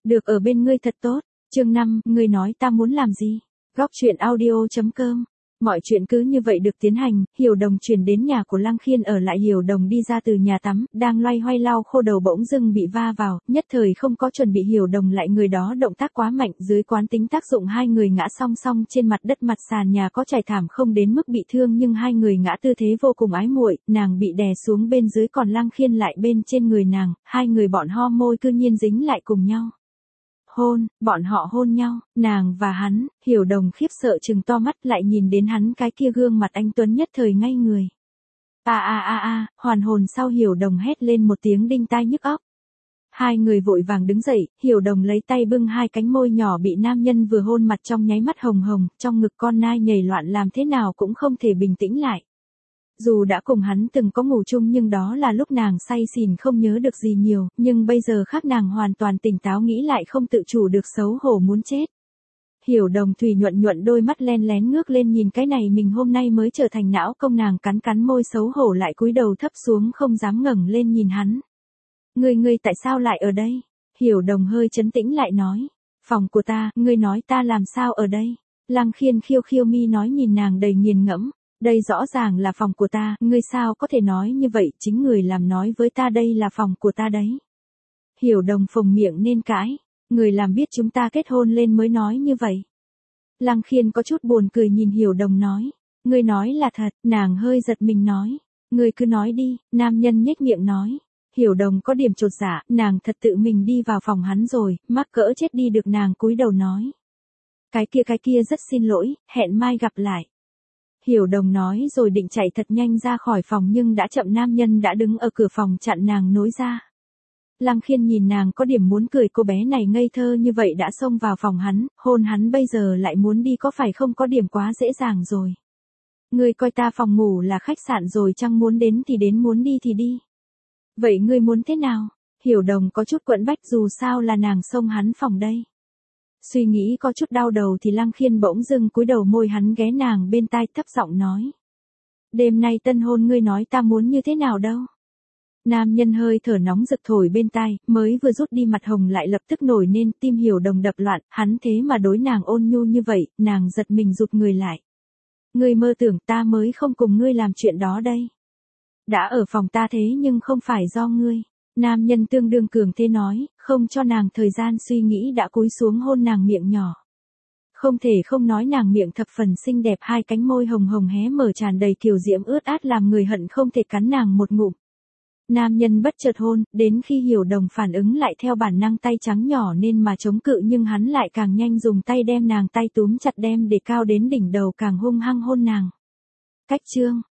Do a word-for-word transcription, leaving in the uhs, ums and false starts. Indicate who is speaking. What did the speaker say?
Speaker 1: Được ở bên ngươi thật tốt. Chương năm, ngươi nói ta muốn làm gì? Góc truyện audio chấm com. Mọi chuyện cứ như vậy được tiến hành, Hiểu Đồng chuyển đến nhà của Lăng Khiên ở lại. Hiểu Đồng đi ra từ nhà tắm, đang loay hoay lau khô đầu bỗng dưng bị va vào, nhất thời không có chuẩn bị Hiểu Đồng lại người đó động tác quá mạnh, dưới quán tính tác dụng hai người ngã song song trên mặt đất, mặt sàn nhà có trải thảm không đến mức bị thương nhưng hai người ngã tư thế vô cùng ái muội, nàng bị đè xuống bên dưới còn Lăng Khiên lại bên trên người nàng, hai người bọn ho môi cư nhiên dính lại cùng nhau. Hôn, bọn họ hôn nhau, nàng và hắn. Hiểu Đồng khiếp sợ trừng to mắt lại nhìn đến hắn cái kia gương mặt anh tuấn nhất thời ngay người. A a a a, hoàn hồn sau Hiểu Đồng hét lên một tiếng đinh tai nhức óc. Hai người vội vàng đứng dậy, Hiểu Đồng lấy tay bưng hai cánh môi nhỏ bị nam nhân vừa hôn mặt trong nháy mắt hồng hồng, trong ngực con nai nhảy loạn làm thế nào cũng không thể bình tĩnh lại. Dù đã cùng hắn từng có ngủ chung nhưng đó là lúc nàng say xỉn không nhớ được gì nhiều, nhưng bây giờ khác nàng hoàn toàn tỉnh táo nghĩ lại không tự chủ được xấu hổ muốn chết. Hiểu Đồng thủy nhuận nhuận đôi mắt len lén ngước lên nhìn cái này mình hôm nay mới trở thành não công, nàng cắn cắn môi xấu hổ lại cúi đầu thấp xuống không dám ngẩng lên nhìn hắn. Ngươi ngươi tại sao lại ở đây? Hiểu Đồng hơi trấn tĩnh lại nói. Phòng của ta, ngươi nói ta làm sao ở đây? Lăng Khiên khiêu khiêu mi nói nhìn nàng đầy nghiền ngẫm. Đây rõ ràng là phòng của ta, ngươi sao có thể nói như vậy, chính người làm nói với ta đây là phòng của ta đấy. Hiểu Đồng phồng miệng nên cãi, người làm biết chúng ta kết hôn lên mới nói như vậy. Lăng Khiên có chút buồn cười nhìn Hiểu Đồng nói, ngươi nói là thật, nàng hơi giật mình nói, ngươi cứ nói đi, nam nhân nhếch miệng nói. Hiểu Đồng có điểm chột dạ, nàng thật tự mình đi vào phòng hắn rồi, mắc cỡ chết đi được, nàng cúi đầu nói. Cái kia cái kia rất xin lỗi, hẹn mai gặp lại. Hiểu Đồng nói rồi định chạy thật nhanh ra khỏi phòng nhưng đã chậm, nam nhân đã đứng ở cửa phòng chặn nàng nối ra. Lăng Khiên nhìn nàng có điểm muốn cười, cô bé này ngây thơ như vậy đã xông vào phòng hắn, hôn hắn bây giờ lại muốn đi có phải không có điểm quá dễ dàng rồi. Ngươi coi ta phòng ngủ là khách sạn rồi chăng, muốn đến thì đến muốn đi thì đi. Vậy ngươi muốn thế nào? Hiểu Đồng có chút quẫn bách dù sao là nàng xông hắn phòng đây. Suy nghĩ có chút đau đầu thì Lăng Khiên bỗng dưng cúi đầu môi hắn ghé nàng bên tai thấp giọng nói. Đêm nay tân hôn ngươi nói ta muốn như thế nào đâu. Nam nhân hơi thở nóng rực thổi bên tai, mới vừa rút đi mặt hồng lại lập tức nổi nên tim Hiểu Đồng đập loạn, hắn thế mà đối nàng ôn nhu như vậy, nàng giật mình rụt người lại. Ngươi mơ tưởng ta mới không cùng ngươi làm chuyện đó đây. Đã ở phòng ta thế nhưng không phải do ngươi. Nam nhân tương đương cường thế nói, không cho nàng thời gian suy nghĩ đã cúi xuống hôn nàng miệng nhỏ. Không thể không nói nàng miệng thập phần xinh đẹp, hai cánh môi hồng hồng hé mở tràn đầy kiều diễm ướt át làm người hận không thể cắn nàng một ngụm. Nam nhân bất chợt hôn, đến khi Hiểu Đồng phản ứng lại theo bản năng tay trắng nhỏ nên mà chống cự nhưng hắn lại càng nhanh dùng tay đem nàng tay túm chặt đem để cao đến đỉnh đầu càng hung hăng hôn nàng. Cách chương.